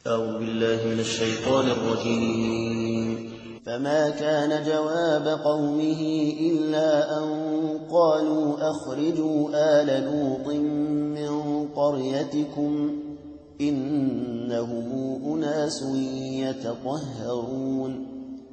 أعوذ بالله من الشيطان الرجيم. فما كان جواب قومه إلا أن قالوا أخرجوا آل لوط من قريتكم إنهم أناس يتطهرون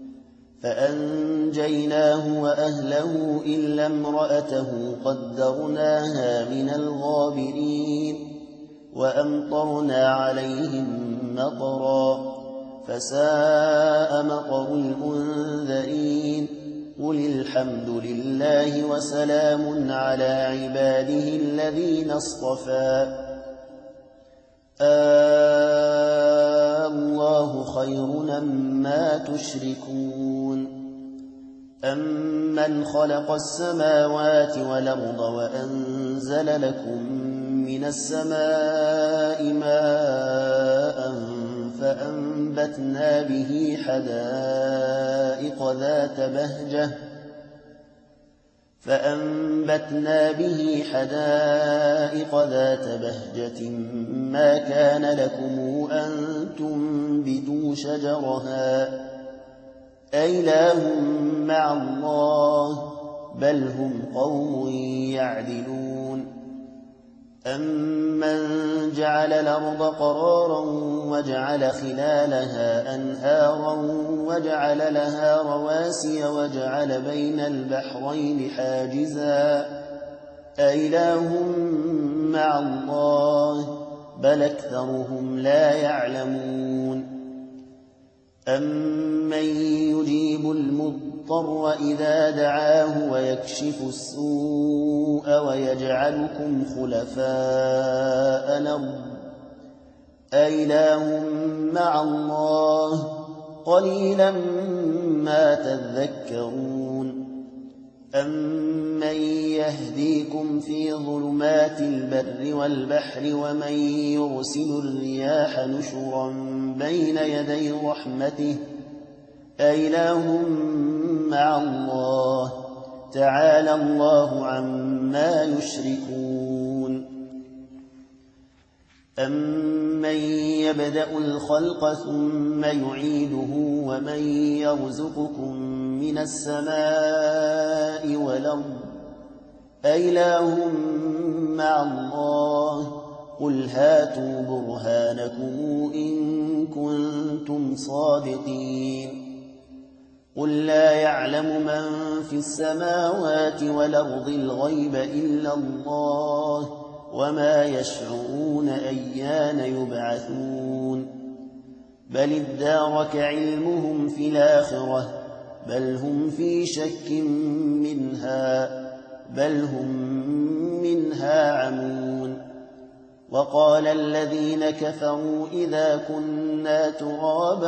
فأنجيناه وأهله إلا امرأته قدرناها من الغابرين وأمطرنا عليهم مطرا فساء مطر المنذرين قل الحمد لله وسلام على عباده الذين اصطفى الله خير أما تشركون أمن خلق السماوات والأرض وأنزل لكم من السماء ماء فأنبتنا به حدائق ذات بهجة ما كان لكم أن تنبتوا شجرها أإله مع الله بل هم قوم يعدلون أمن جعل الأرض قرارا وجعل خلالها أنهارا وجعل لها رواسي وجعل بين البحرين حاجزا أإله مع الله بل أكثرهم لا يعلمون أمن يجيب المضطر إذا دعاه ويكشف السوء ويجعلكم خلفاء الأرض أإله مع الله قليلا ما تذكرون أمن يهديكم في ظلمات البر والبحر ومن يرسل الرياح نشرا بين يدي رحمته أإله مع الله تعالى الله عما يشركون أمن يبدأ الخلق ثم يعيده ومن يرزقكم من السماء والأرض أإله مع الله قل هاتوا برهانكم إن كنتم صادقين قل لا يعلم من في السماوات والأرض الغيب إلا الله وما يشعرون أيان يبعثون بل ادارك علمهم في الآخرة بل هم في شك منها بل هم منها عمون وقال الذين كفروا إذا كنا ترابا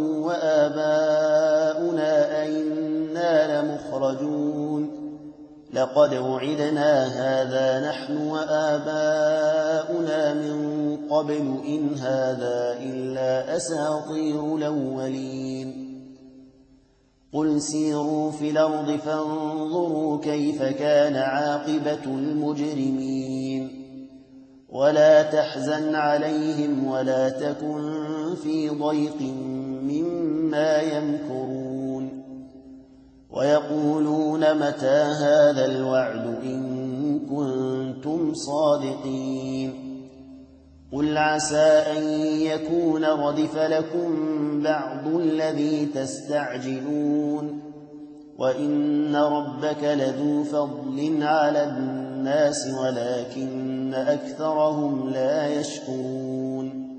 وآباؤنا أئنا لمخرجون لقد وعدنا هذا نحن وآباؤنا من قبل إن هذا إلا أساطير الأولين قل سيروا في الأرض فانظروا كيف كان عاقبة المجرمين ولا تحزن عليهم ولا تكن في ضيق مما يمكرون ويقولون متى هذا الوعد إن كنتم صادقين قل عسى أن يكون ردف لكم بعض الذي تستعجلون وإن ربك لذو فضل على الناس ولكن أكثرهم لا يشكرون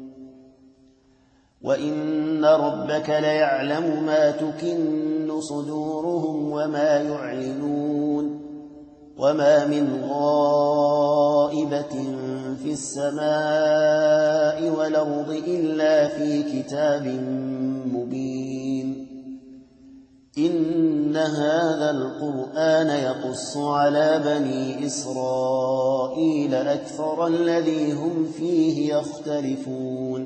وإن ربك ليعلم ما تكن صدورهم وما يعلنون وما من غائبة في السماء والأرض إلا في كتاب مبين إن هذا القرآن يقص على بني إسرائيل أكثر الذي هم فيه يختلفون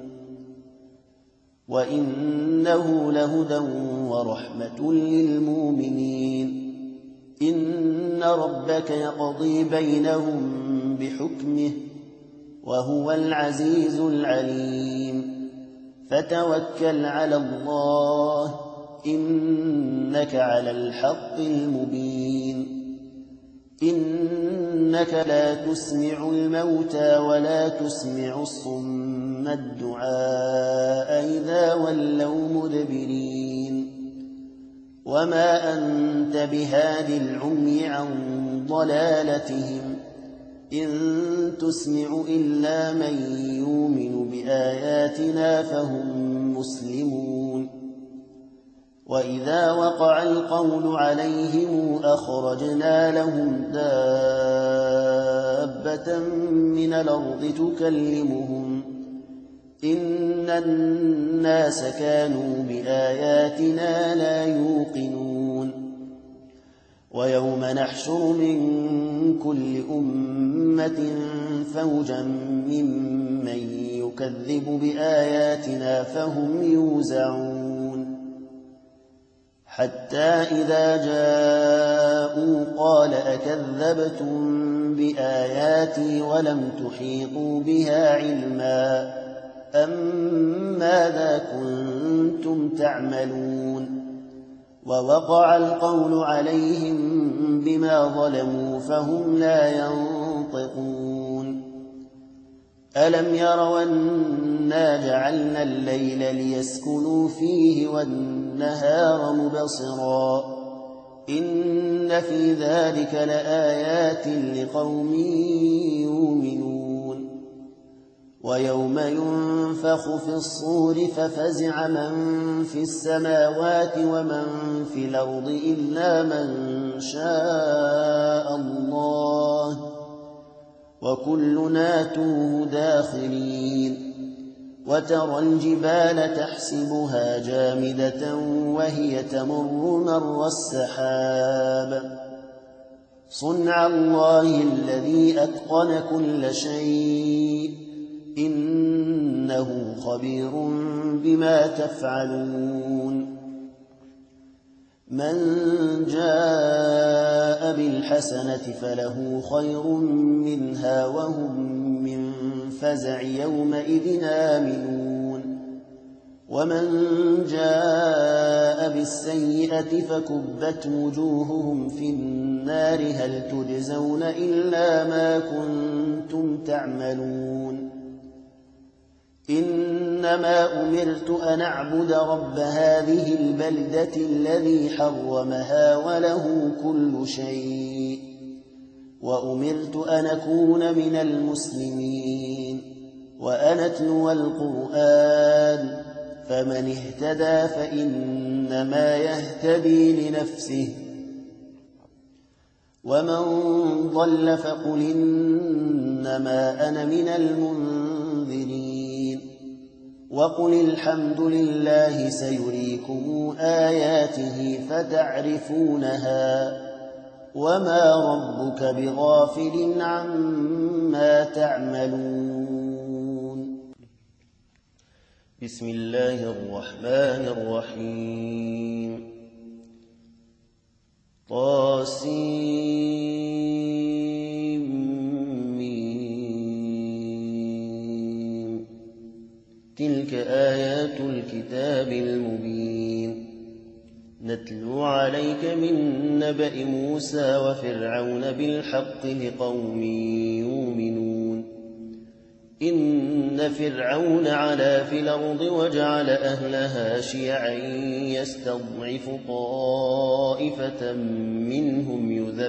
وإنه لهدى ورحمة للمؤمنين إن ربك يقضي بينهم بحكمه وهو العزيز العليم فتوكل على الله إنك على الحق المبين إنك لا تسمع الموتى ولا تسمع الصم الدعاء إذا ولوا مدبرين وما أنت بهاد العمي عن ضلالتهم إن تسمع إلا من يؤمن بآياتنا فهم مسلمون وإذا وقع القول عليهم أخرجنا لهم دابة من الأرض تكلمهم إن الناس كانوا بآياتنا لا يوقنون ويوم نحشر من كل أمة فوجا ممن يكذب بآياتنا فهم يوزعون حتى إذا جاءوا قال أكذبتم بآياتي ولم تحيطوا بها علما أم ماذا كنتم تعملون ووقع القول عليهم بما ظلموا فهم لا ينطقون ألم يروا أنا جعلنا الليل ليسكنوا فيه والنهار مبصرا إن في ذلك لآيات لقوم يؤمنون ويوم ينفخ في الصور ففزع من في السماوات ومن في الأرض إلا من شاء الله وكلنا آتوه داخرين وترى الجبال تحسبها جامدة وهي تمر مر السحاب صنع الله الذي أتقن كل شيء إنه خبير بما تفعلون من جاء بالحسنة فله خير منها وهم من فزع يومئذ آمنون ومن جاء بالسيئة فكبت وجوههم في النار هل تجزون إلا ما كنتم تعملون إنما أمرت أن أعبد رب هذه البلدة الذي حرمها وله كل شيء وأمرت أن أكون من المسلمين وأن أتلو القرآن فمن اهتدى فإنما يهتدي لنفسه ومن ضل فقل إنما أنا من المنذرين وقل الحمد لله سيريكم آياته فتعرفونها وما ربك بغافل عما تعملون بسم الله الرحمن الرحيم طاسيم تلك آيات الكتاب المبين نتلو عليك من نبأ موسى وفرعون بالحق لقوم يؤمنون إن فرعون علا في الأرض وجعل أهلها شيعا يستضعف طائفة منهم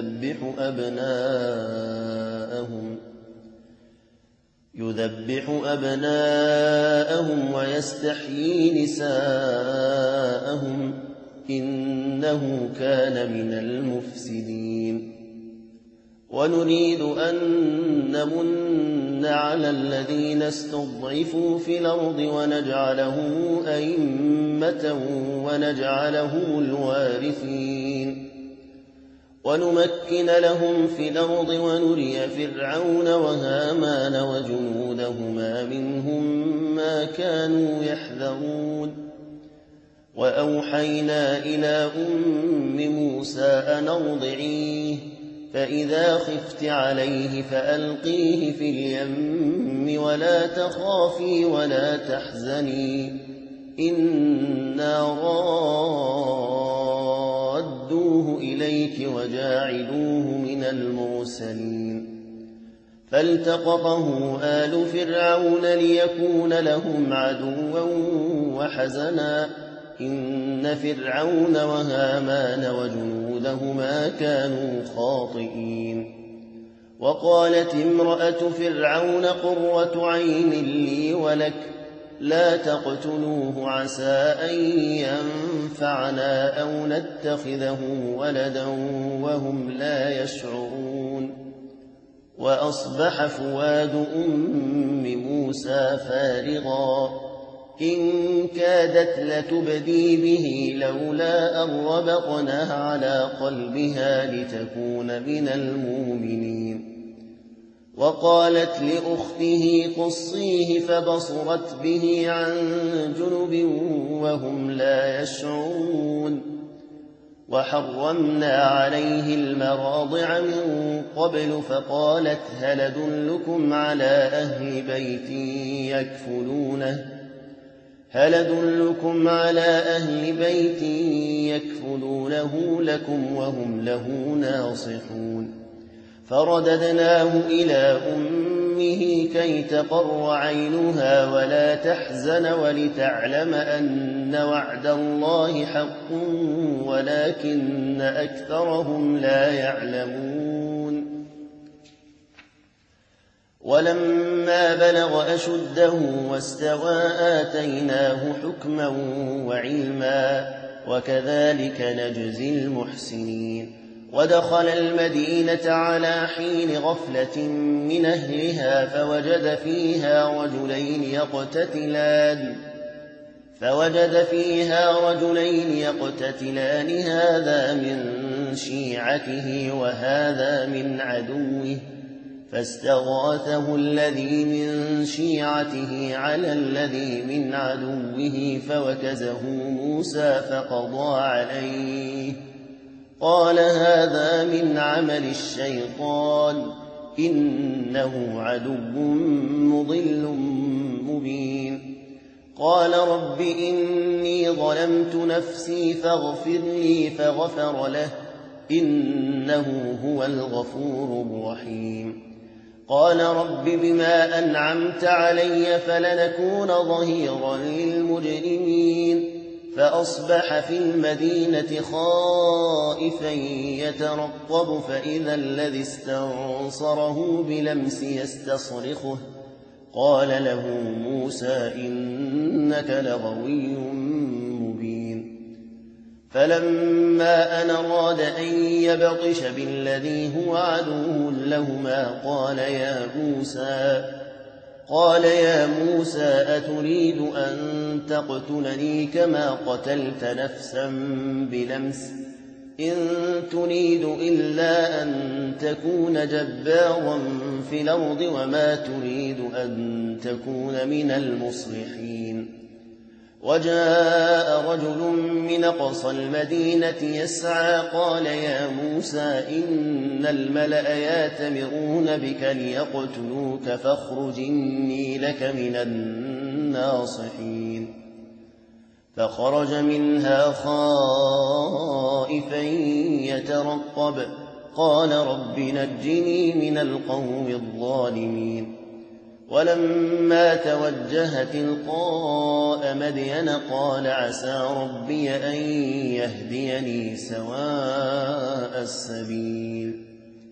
يذبح أبناءهم ويستحيي نساءهم إنه كان من المفسدين ونريد أن نمن على الذين استضعفوا في الأرض ونجعلهم أئمة ونجعلهم الوارثين ونمكن لهم في الأرض ونري فرعون وهامان وجنودهما منهم ما كانوا يحذرون وأوحينا إلى أم موسى أن أرضعيه فإذا خفت عليه فألقيه في اليم ولا تخافي ولا تحزني إنا رادوه إليك وجاعلوه من المرسلين فالتقطه آل فرعون ليكون لهم عدوا وحزنا إن فرعون وهامان وجنودهما كانوا خاطئين وقالت امرأة فرعون قرة عين لي ولك لا تقتلوه عسى أن ينفعنا أو نتخذه ولدا وهم لا يشعرون وأصبح فؤاد أم موسى فارغا إن كادت لتبدي به لولا أن ربطنا على قلبها لتكون من المؤمنين وقالت لأخته قصيه فبصرت به عن جنب وهم لا يشعرون وحرمنا عليه المراضع من قبل فقالت هل أدلكم على أهل بيت يكفلونه لكم وهم له ناصحون فرددناه إلى أمه كي تقر عينها ولا تحزن ولتعلم أن وعد الله حق ولكن أكثرهم لا يعلمون ولما بلغ أشده واستوى آتيناه حكما وعلما وكذلك نجزي المحسنين ودخل المدينة على حين غفلة من أهلها فوجد فيها رجلين يقتتلان هذا من شيعته وهذا من عدوه فاستغاثه الذي من شيعته على الذي من عدوه فوكزه موسى فقضى عليه قال هذا من عمل الشيطان إنه عدو مضل مبين قال رب إني ظلمت نفسي فاغفر لي فغفر له إنه هو الغفور الرحيم قال رب بما أنعمت علي فلنكون ظهيرا للمجرمين فأصبح في المدينة خائفا يترقب فإذا الذي استنصره بلمس يستصرخه قال له موسى إنك لغوي مبين فلما أن أراد أن يبطش بالذي هو عدو لهما قال يا موسى أتريد أن تقتلني كما قتلت نفسا بلمس إن تريد إلا أن تكون جبارا في الأرض وما تريد أن تكون من المصلحين وجاء رجل من أقصى المدينة يسعى قال يا موسى إن الملأ يأتمرون بك ليقتلوك فاخرج إني لك من الناصحين فخرج منها خائفا يترقب قال رب نجني من القوم الظالمين ولما توجه تلقاء مدين قال عسى ربي أن يهديني سواء السبيل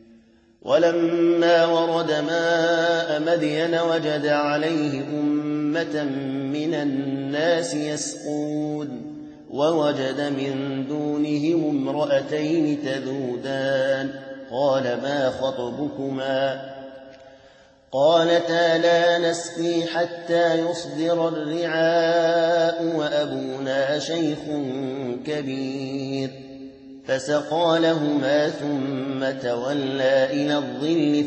ولما ورد ماء مدين وجد عليه أمة من الناس يسقون ووجد من دونهم امرأتين تذودان قال ما خطبكما قالتا لا نسقي حتى يصدر الرعاء وأبونا شيخ كبير فسقى لهما ثم تولى إلى الظل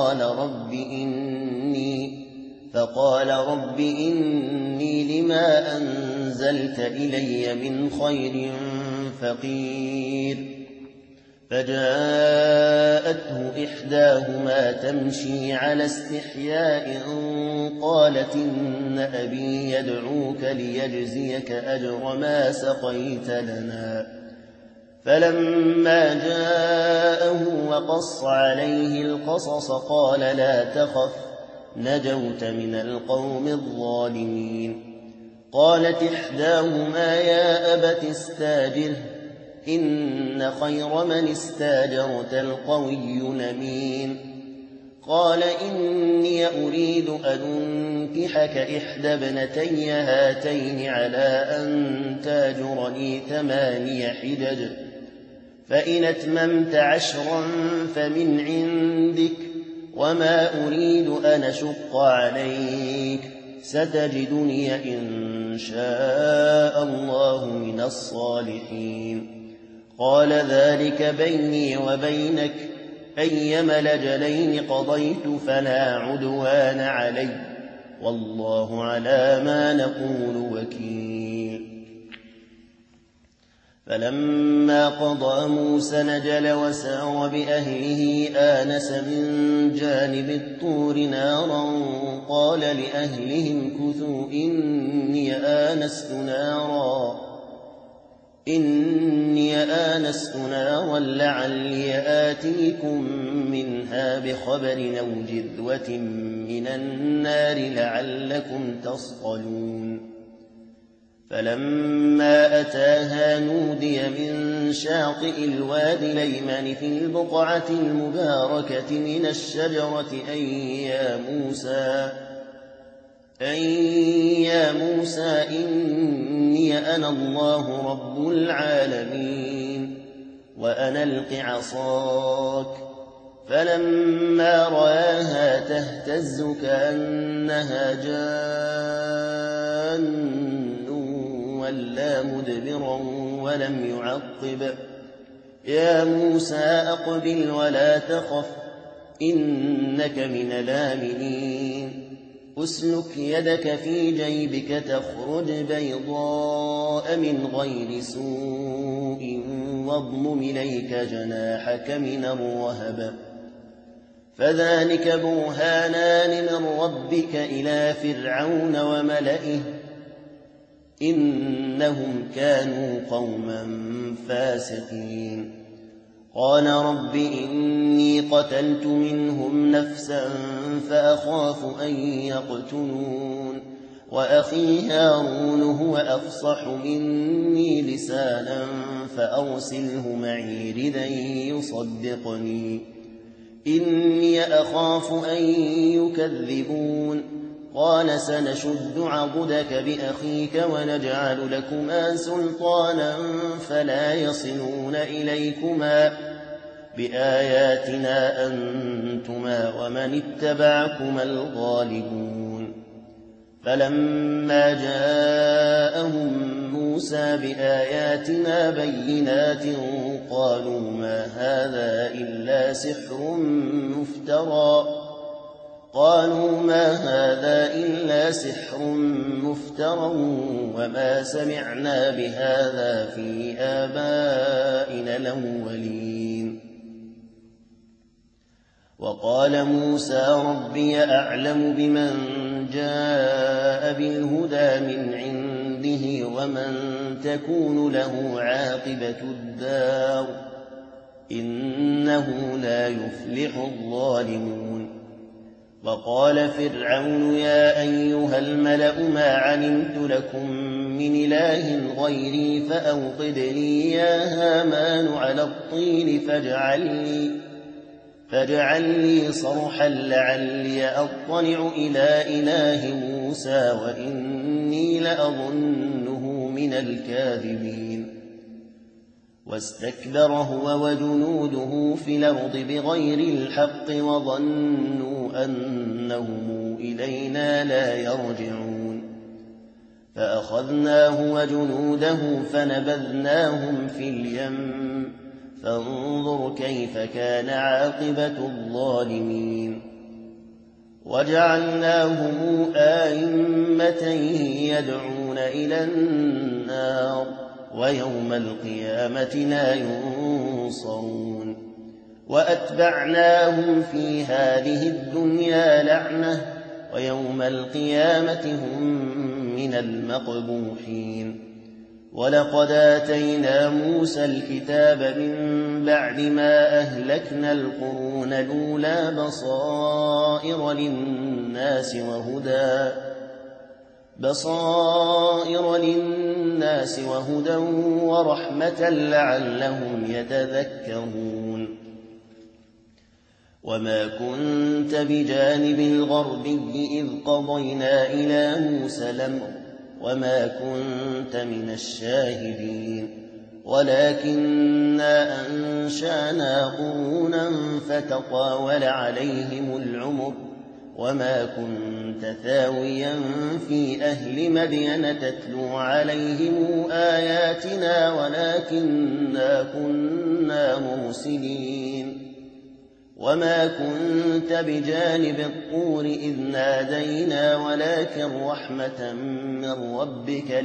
فقال رب إني لما أنزلت إلي من خير فقير فجاءته إحداهما تمشي على استحياء قالت إن أبي يدعوك ليجزيك أجر ما سقيت لنا. فلما جاءه وقص عليه القصص قال لا تخف نجوت من القوم الظالمين. قالت إحداهما يا أبت استاجره إن خير من استاجرت القوي الأمين. قال إني أريد أن أنكحك إحدى ابنتي هاتين على أن تاجرني 8 حجج فإن أتممت 10 فمن عندك وما أريد أن أشق عليك ستجدني إن شاء الله من الصالحين. قال ذلك بيني وبينك أيما الأجلين قضيت فلا عدوان علي والله على ما نقول وكيل. فلما قضى موسى الأجل وسار بأهله آنس من جانب الطور نارا قال لأهلهم كثوا إني آنست نارا لعلي آتيكم منها بخبر أو جذوة من النار لعلكم تصطلون. فلما أتاها نودي من شاطئ الوادي الأيمن في البقعة المباركة من الشجرة أن يا موسى إني أنا الله رب العالمين وأنا ألق عصاك. فلما رآها تهتز كأنها جان ولا مدبرا ولم يعقب. يا موسى أقبل ولا تخف إنك من الآمنين. أسلك يدك في جيبك تخرج بيضاء من غير سوء واضمم إليك جناحك من الرهب فذلك برهانان من ربك إلى فرعون وملئه إنهم كانوا قوما فاسقين. قال رب إني قتلت منهم نفسا فأخاف أن يقتلون وأخي هارون هو أفصح مني لسانا فأرسله معي ردا يصدقني إني أخاف أن يكذبون. قال سنشد عضدك بأخيك ونجعل لكما سلطانا فلا يصلون إليكما بآياتنا أنتما ومن اتبعكما الغالبون. فلما جاءهم موسى بآياتنا بينات قالوا ما هذا إلا سحر مفترى وما سمعنا بهذا في آبائنا الأولين. وقال موسى ربي أعلم بمن جاء بالهدى من عنده ومن تكون له عاقبة الدار إنه لا يفلح الظالمون. وقال فرعون يا أيها الملأ ما علمت لكم من إله غيري فأوقد لي يا هامان على الطين فاجعل لي صرحا لعلي أطلع إلى إله موسى وإني لأظنه من الكاذبين. واستكبر هو وجنوده في الأرض بغير الحق وظنوا أنهم إلينا لا يرجعون. فأخذناه وجنوده فنبذناهم في اليم فانظر كيف كان عاقبة الظالمين. وجعلناهم أئمة يدعون إلى النار ويوم القيامة لا ينصرون وأتبعناهم في هذه الدنيا لعنة ويوم القيامة هم من المقبوحين ولقد آتينا موسى الكتاب من بعد ما أهلكنا القرون الأولى بصائر للناس وهدى ورحمة لعلهم يتذكرون وما كنت بجانب الغربي إذ قضينا إلى موسى الأمر وما كنت من الشاهدين ولكننا أنشأنا قرونا فتطاول عليهم العمر وما كنت ثاويا في أهل مدين تتلو عليهم آياتنا ولكننا كنا مرسلين وما كنت بجانب الطور إذ نادينا ولكن رحمة من ربك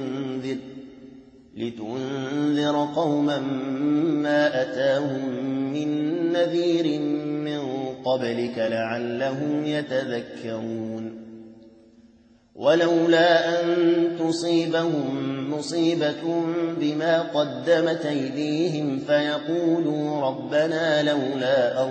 لتنذر قوما ما أتاهم من نذير من قبلك لعلهم يتذكرون ولولا أن تصيبهم مصيبة بما قدمت أيديهم فيقولوا ربنا لولا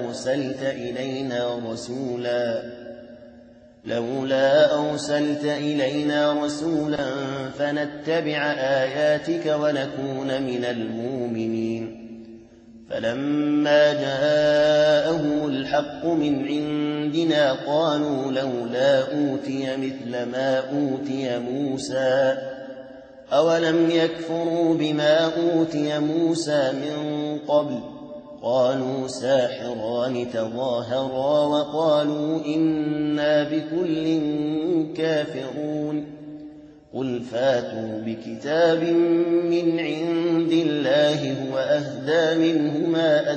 أرسلت إلينا رسولا فنتبع آياتك ونكون من المؤمنين فلما جاءهم الحق من عندنا قالوا لولا أوتي مثل ما أوتي موسى أولم يكفروا بما أوتي موسى من قبل قالوا ساحران تظاهرا وقالوا إنا بكل كافرون قل فاتوا بكتاب من عند الله هو أهدى منهما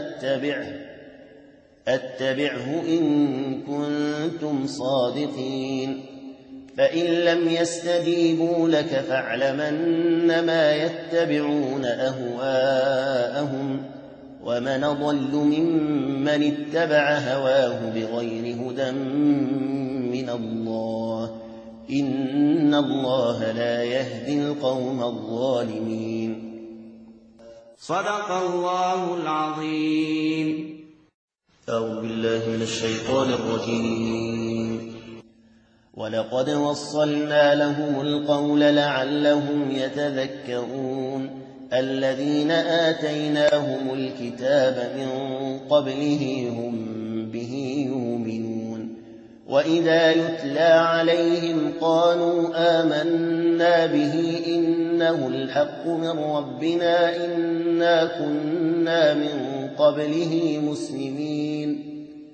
أتبعه إن كنتم صادقين فإن لم يستجيبوا لك فاعلم أنما يتبعون أهواءهم ومن أضل ممن اتبع هواه بغير هدى من الله إن الله لا يهدي القوم الظالمين صدق الله العظيم. أعوذ بالله من الشيطان الرجيم ولقد وصلنا لهم القول لعلهم يتذكرون الذين آتيناهم الكتاب من قبله هم به يؤمنون وإذا يتلى عليهم قالوا آمنا به إنه الحق من ربنا إنا كنا من قبله مسلمين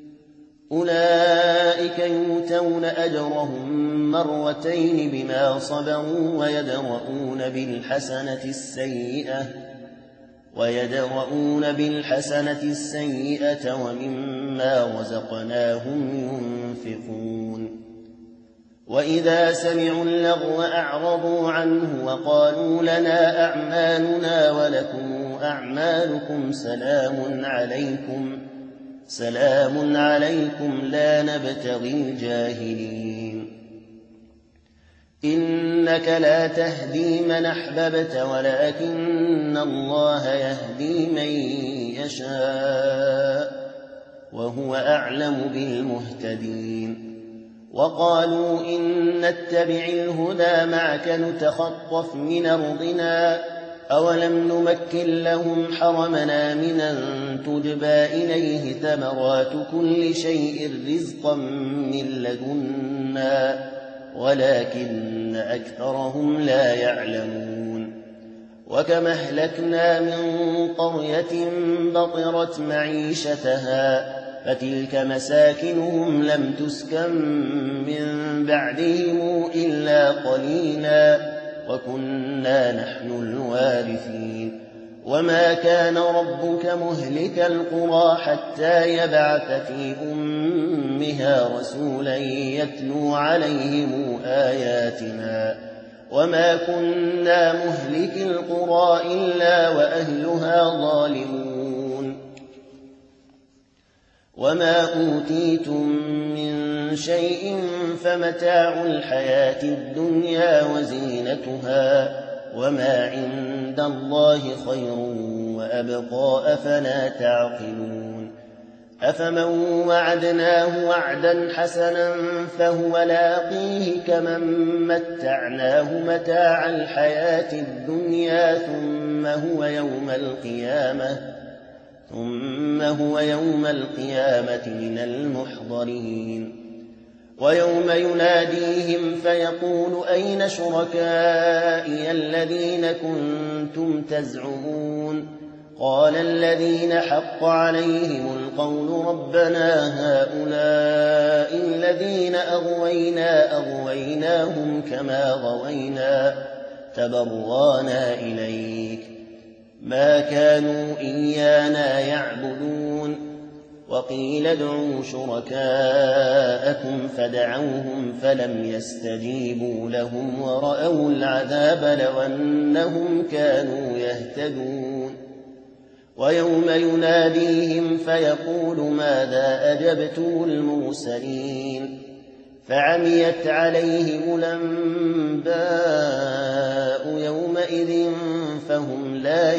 أولئك يؤتون أجرهم مرتين بما صبروا ويدرؤون بالحسنة السيئة ومما رزقناهم ينفقون وإذا سمعوا اللغو أعرضوا عنه وقالوا لنا أعمالنا ولكم أعمالكم سلام عليكم لا نبتغي الجاهلين إنك لا تهدي من أحببت ولكن الله يهدي من يشاء وهو أعلم بالمهتدين وقالوا إن نتبع الهدى معك نتخطف من أرضنا أولم نمكن لهم حرمنا آمنا تجبى إليه ثمرات كل شيء رزقا من لدنا ولكن أكثرهم لا يعلمون وكم أهلكنا من قرية بطرت معيشتها فتلك مساكنهم لم تسكن من بعدهم إلا قليلا وكنا نحن الوارثين وما كان ربك مهلك القرى حتى يبعث في أمها رسولا يتلو عليهم آياتنا وما كنا مهلك القرى إلا وأهلها ظالمون وما أوتيتم من شيء فمتاع الحياة الدنيا وزينتها وما عند الله خير وأبقى أفلا تعقلون أفمن وعدناه وعدا حسنا فهو لاقيه كمن متعناه متاع الحياة الدنيا ثم هو يوم القيامة من المحضرين ويوم يناديهم فيقول أين شركائي الذين كنتم تزعمون قال الذين حق عليهم القول ربنا هؤلاء الذين أغويناهم كما غوينا تبرانا إليك ما كانوا إيانا يعبدون وقيل ادعوا شركاءكم فدعوهم فلم يستجيبوا لهم ورأوا العذاب لو أنهم كانوا يهتدون ويوم يناديهم فيقول ماذا أجبتم المرسلين فعميت عليهم الأنباء يومئذ فهم لا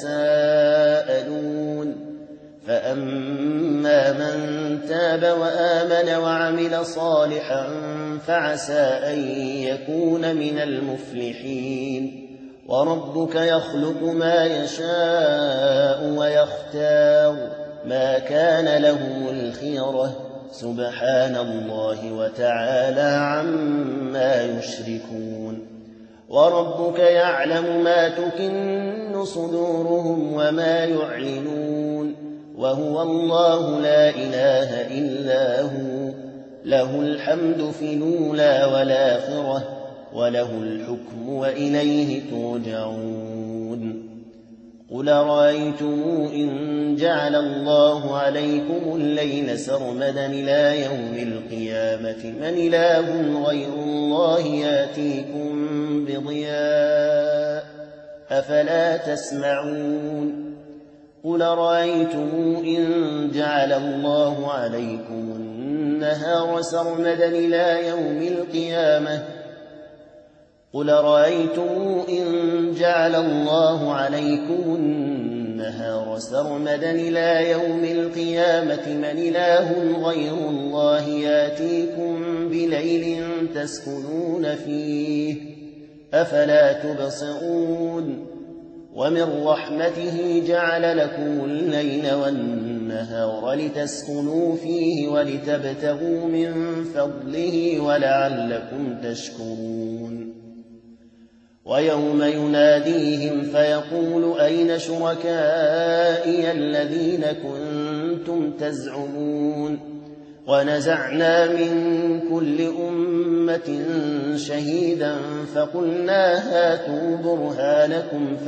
يتساءلون فأما من تاب وآمن وعمل صالحا فعسى أن يكون من المفلحين وربك يخلق ما يشاء ويختار ما كان لهم الخيرة سبحان الله وتعالى عما يشركون وربك يعلم ما تكن صدورهم وما يعلنون وهو الله لا إله إلا هو له الحمد في الأولى والآخرة وله الحكم وإليه ترجعون قل رأيتم إن جعل الله عليكم الليل سرمدا إلى يوم القيامة من إله غير الله يأتيكم بضياء أفلا تسمعون قل رأيتم إن جعل الله عليكم النهار سرمدا إلى يوم القيامة قل رأيتم إن جعل الله عليكم النهار سرمدا إلى يوم القيامة من إله غير الله يأتيكم بليل تسكنون فيه أفلا تبصرون ومن رحمته جعل لكم الليل والنهار لتسكنوا فيه ولتبتغوا من فضله ولعلكم تشكرون ويوم يناديهم فيقول أين شركائي الذين كنتم تزعمون ونزعنا من كل أمة شهيدا فقلنا هاتوا برهانكم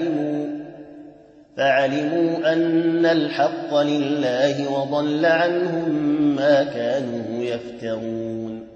فعلموا أن الحق لله وضل عنهم ما كانوا يفترون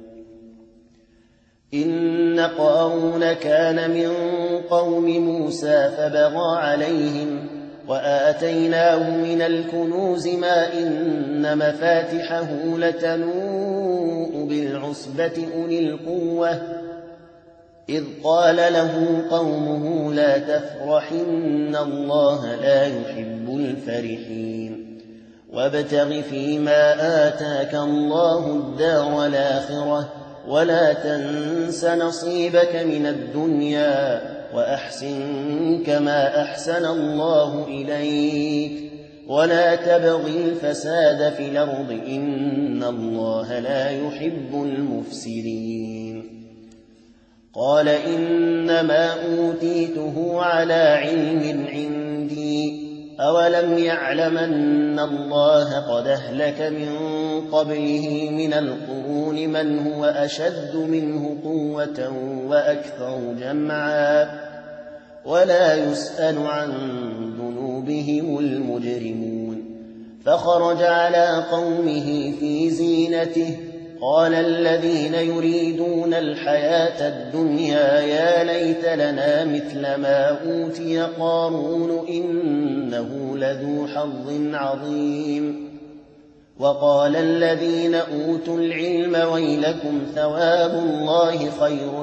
إن قارون كان من قوم موسى فبغى عليهم وآتيناه من الكنوز ما إن مفاتحه لتنوء بالعصبة أولي القوة إذ قال له قومه لا تفرح إن الله لا يحب الفرحين وابتغ فيما آتاك الله الدار الآخرة ولا تنس نصيبك من الدنيا وأحسن كما أحسن الله إليك ولا تبغ الفساد في الأرض إن الله لا يحب المفسدين قال إنما أوتيته على علم عندي أولم يعلم أن الله قد أهلك من قبله من القرون من هو أشد منه قوة وأكثر جمعا ولا يسأل عن ذنوبهم المجرمون فخرج على قومه في زينته قال الذين يريدون الحياة الدنيا يا ليت لنا مثل ما أوتي قارون إنه لذو حظ عظيم. وقال الذين أوتوا العلم ويلكم ثواب الله خير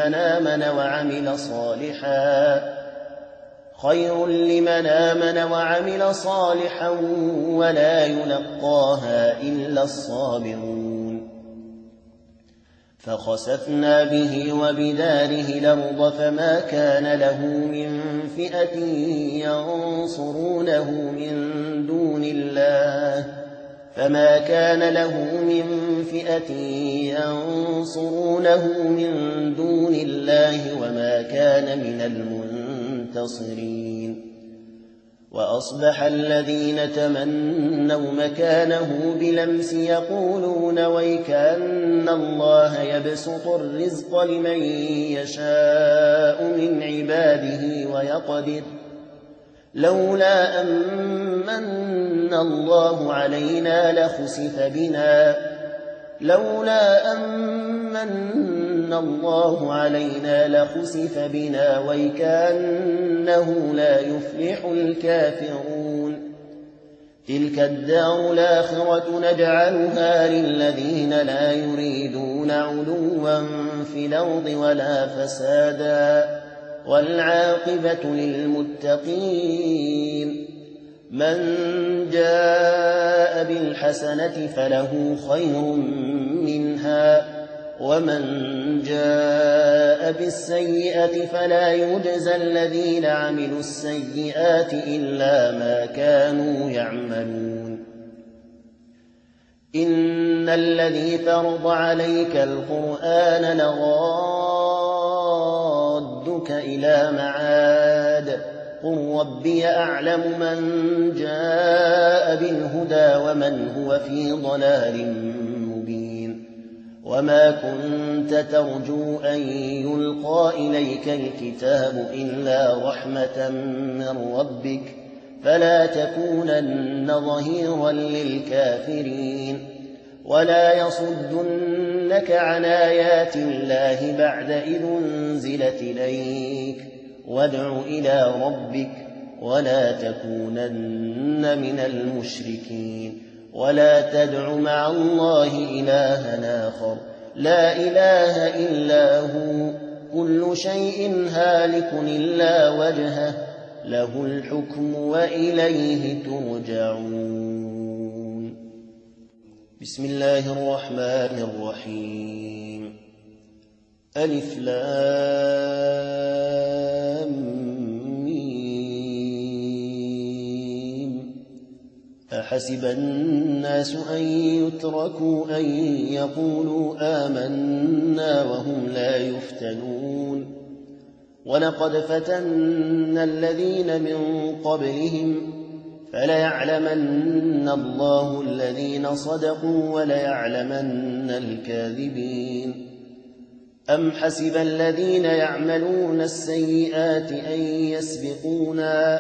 لمن آمن وعمل صالحا ولا يلقاها إلا الصابرون. فخسفنا به وبداره الأرض فما كان له من فئة ينصرونه من دون الله وما كان من المنتصرين. وأصبح الذين تمنوا مكانه بلمس يقولون ويكأن الله يبسط الرزق لمن يشاء من عباده ويقدر لولا أمن الله علينا لخسف بنا ويكأنه لا يفلح الكافرون. تلك الدار الآخرة نجعلها للذين لا يريدون علوا في الأرض ولا فسادا والعاقبة للمتقين. من جاء بالحسنة فله خير منها ومن جاء بالسيئة فلا يجزى الذين عملوا السيئات إلا ما كانوا يعملون. إن الذي فرض عليك القرآن لرادك إلى معاد قل ربي أعلم من جاء بالهدى ومن هو في ضلال مبين. وما كنت ترجو أن يلقى إليك الكتاب إلا رحمة من ربك فلا تكونن ظهيرا للكافرين. ولا يصدنك عن آيات الله بعد إذ أنزلت إليك وادع إلى ربك ولا تكونن من المشركين. ولا تدع مع الله إلها آخر لا إله إلا هو كل شيء هالك إلا وجهه له الحكم وإليه ترجعون. بسم الله الرحمن الرحيم. ألف لام ميم. أحسب الناس أن يتركوا أن يقولوا آمنا وهم لا يفتنون. ولقد فتنا الذين من قبلهم فليعلمن الله الذين صدقوا وليعلمن الكاذبين. أم حسب الذين يعملون السيئات أن يسبقونا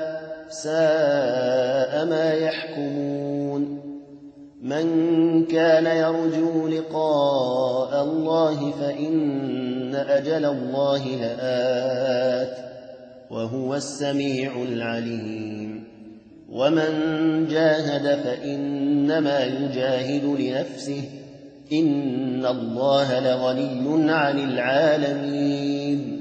ساء ما يحكمون. من كان يرجو لقاء الله فإن أجل الله لآت وهو السميع العليم. ومن جاهد فإنما يجاهد لنفسه إن الله لغني عن العالمين.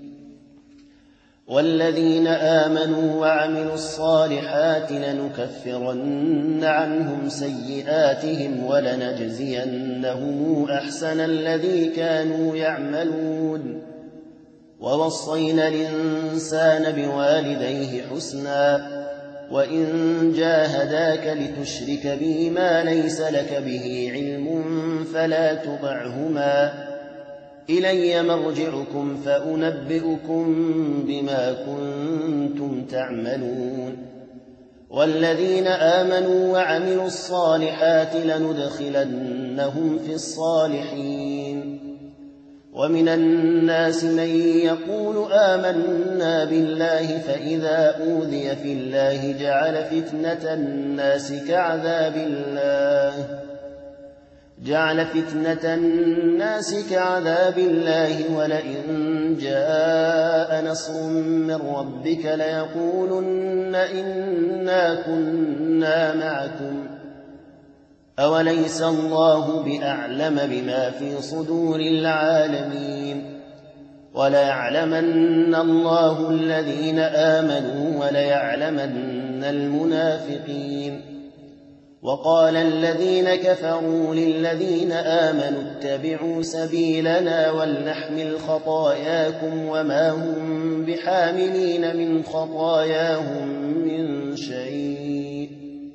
والذين آمنوا وعملوا الصالحات لنكفرن عنهم سيئاتهم ولنجزينهم أحسن الذي كانوا يعملون. ووصينا الإنسان بوالديه حسنا وإن جاهداك لتشرك بي ما ليس لك به علم فلا تطعهما إلي مرجعكم فأنبئكم بما كنتم تعملون. والذين آمنوا وعملوا الصالحات لندخلنهم في الصالحين. ومن الناس من يقول آمنا بالله فإذا أوذي في الله جعل فتنة الناس جعل فتنة الناس كعذاب الله ولئن جاء نصر من ربك ليقولن إنا كنا معكم أوليس الله بأعلم بما في صدور العالمين وليعلمن الله الذين آمنوا وليعلمن المنافقين وقال الذين كفروا للذين آمنوا اتبعوا سبيلنا ولنحمل خطاياكم وما هم بحاملين من خطاياهم من شيء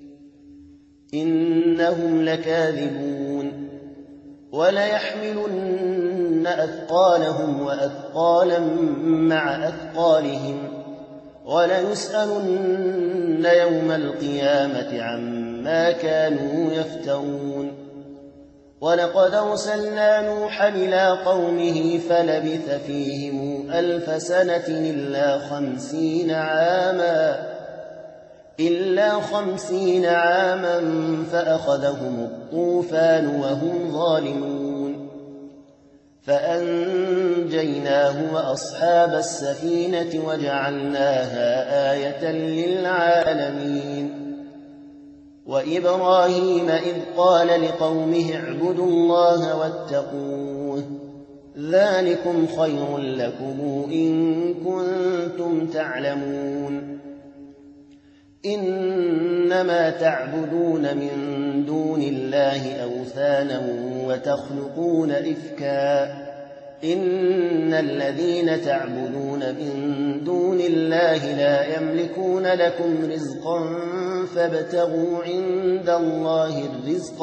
إنهم لكاذبون وليحملن أثقالهم وأثقالا مع أثقالهم وليسألن يوم القيامة عما كانوا يفترون ولقد أرسلنا نوحا إلى قومه فلبث فيهم 1000 سنة إلا 50 عاما فأخذهم الطوفان وهم ظالمون فأنجيناه وأصحاب السفينة وجعلناها آية للعالمين وإبراهيم إذ قال لقومه اعبدوا الله واتقوه ذلكم خير لكم إن كنتم تعلمون إنما تعبدون من دون الله أوثانا وتخلقون إفكا إن الذين تعبدون من دون الله لا يملكون لكم رزقا فابتغوا عند الله الرزق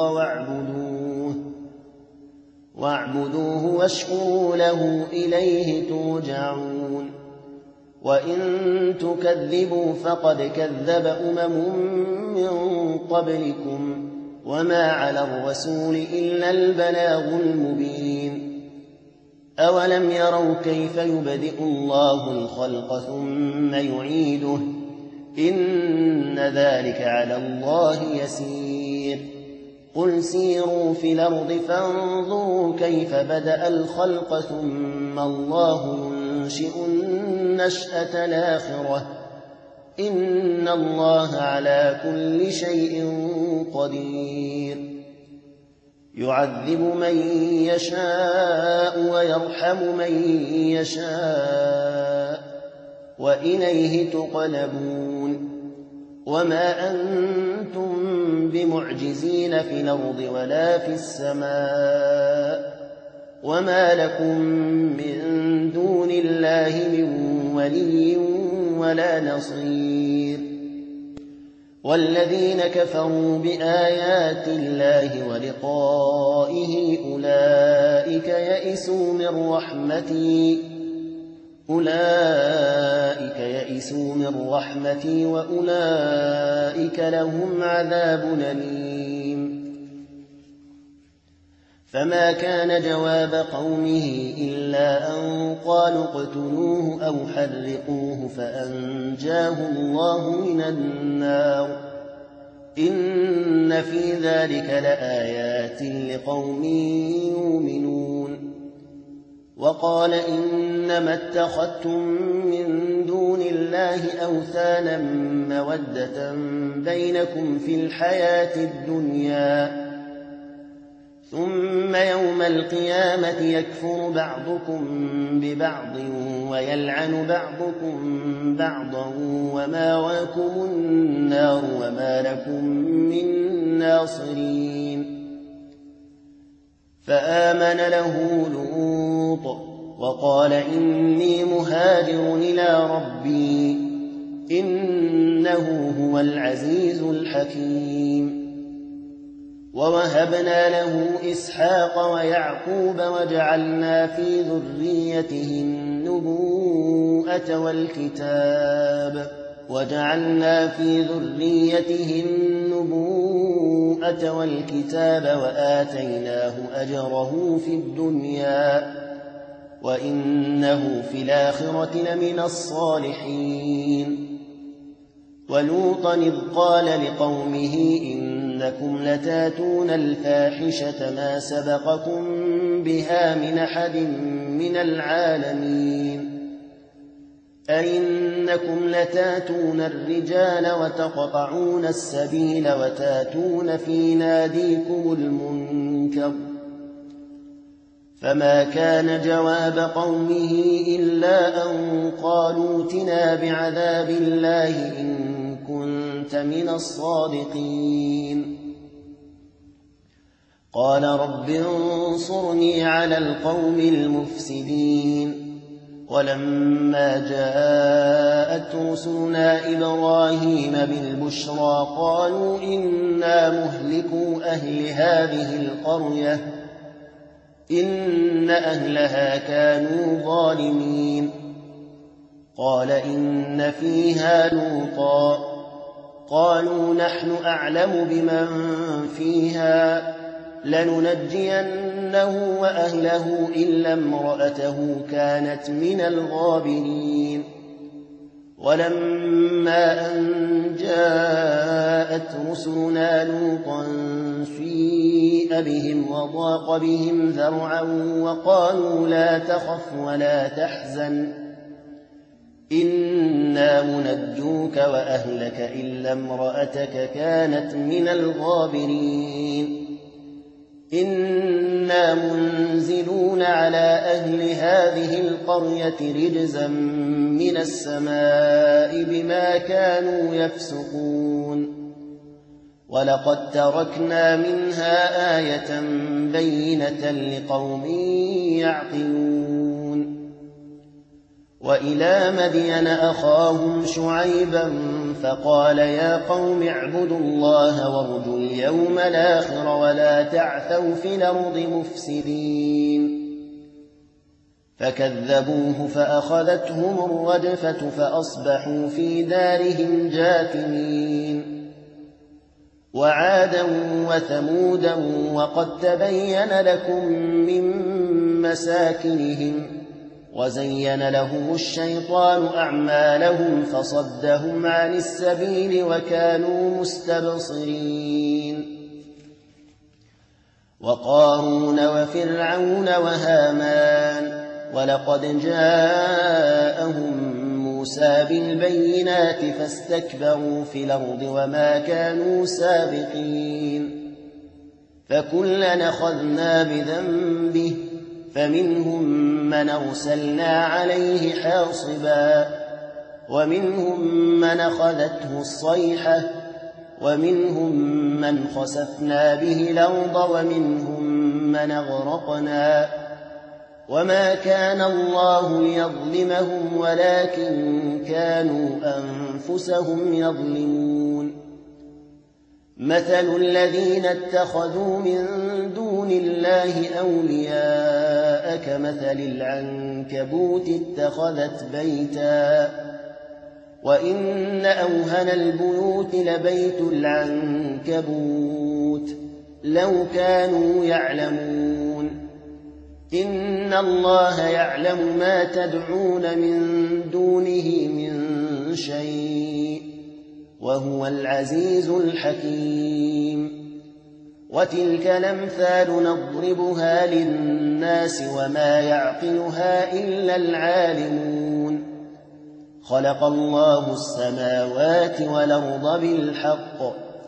واعبدوه واشكروا له إليه ترجعون وإن تكذبوا فقد كذب من قبلكم وما على الرسول إلا البلاغ المبين أولم يروا كيف يبدئ الله الخلق ثم يعيده إن ذلك على الله يسير قل سيروا في الأرض فانظروا كيف بدأ الخلق ثم الله ينشئ النشأة الآخرة إن الله على كل شيء قدير يعذب من يشاء ويرحم من يشاء وإليه تقلبون وما أنتم بمعجزين في الأرض ولا في السماء وما لكم من دون الله من ولي ولا نصير والذين كفروا بآيات الله ولقائه أولئك يئسوا من رحمتي وأولئك لهم عذاب أليم فما كان جواب قومه إلا أن قالوا اقتلوه أو حرقوه فأنجاه الله من النار إن في ذلك لآيات لقوم يؤمنون وقال إنما اتخذتم من دون الله أوثانا مودة بينكم في الحياة الدنيا ثم يوم القيامة يكفر بعضكم ببعض ويلعن بعضكم بعضا وماواكم النار وما لكم من ناصرين فآمن له لوط وقال إني مهاجر إلى ربي إنه هو العزيز الحكيم ووهبنا له إسحاق ويعقوب وجعلنا في ذريته النبوءة والكتاب وآتيناه أجره في الدنيا وإنه في الآخرة لمن الصالحين ولوطا إذ قال لقومه إن إنكم لتاتون الفاحشة ما سبقكم بها من أحد من العالمين أئنكم لتاتون الرجال وتقطعون السبيل وتاتون في ناديكم المنكر فما كان جواب قومه إلا أن قالوا ائتنا بعذاب الله إن كنت من الصادقين قال رب انصرني على القوم المفسدين ولما جاءت رسلنا إبراهيم بالبشرى قالوا إنا مهلكو أهل هذه القرية إن أهلها كانوا ظالمين قال إن فيها لوطا قالوا نحن أعلم بمن فيها لننجينه وأهله إلا امرأته كانت من الغابرين ولما أن جاءت رسلنا لوطا سيء بهم وضاق بهم ذرعا وقالوا لا تخف ولا تحزن إنا منجوك وأهلك إلا امرأتك كانت من الغابرين إنا منزلون على أهل هذه القرية رجزا من السماء بما كانوا يفسقون ولقد تركنا منها آية بينة لقوم يعقلون وإلى مدين أخاهم شعيبا فقال يا قوم اعبدوا الله وارجوا اليوم الآخر ولا تعثوا في الأرض مفسدين فكذبوه فأخذتهم الرجفة فأصبحوا في دارهم جاثمين وعادا وثمودا وقد تبين لكم من مساكنهم وزين لهم الشيطان أعمالهم فصدهم عن السبيل وكانوا مستبصرين وقارون وفرعون وهامان ولقد جاءهم موسى بالبينات فاستكبروا في الأرض وما كانوا سابقين فكلا أخذنا بذنبه فمنهم من أرسلنا عليه حاصبا ومنهم من أخذته الصيحة ومنهم من خسفنا به الأرض ومنهم من أغرقنا وما كان الله ليظلمهم ولكن كانوا أنفسهم يظلمون مثل الذين اتخذوا من دون الله أولياء كمثل العنكبوت اتخذت بيتا وإن أوهن البيوت لبيت العنكبوت لو كانوا يعلمون إن الله يعلم ما تدعون من دونه من شيء وهو العزيز الحكيم وتلك الأمثال نضربها للناس وما يعقلها إلا العالمون خلق الله السماوات والأرض بالحق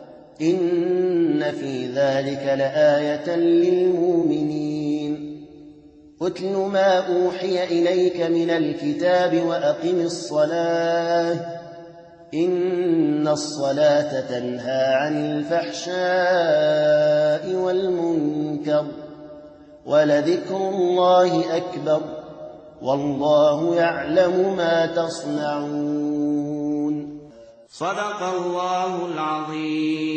إن في ذلك لآية للمؤمنين أتل ما أوحي إليك من الكتاب وأقم الصلاة إن الصلاة تنهى عن الفحشاء والمنكر ولذكر الله أكبر والله يعلم ما تصنعون صدق الله العظيم.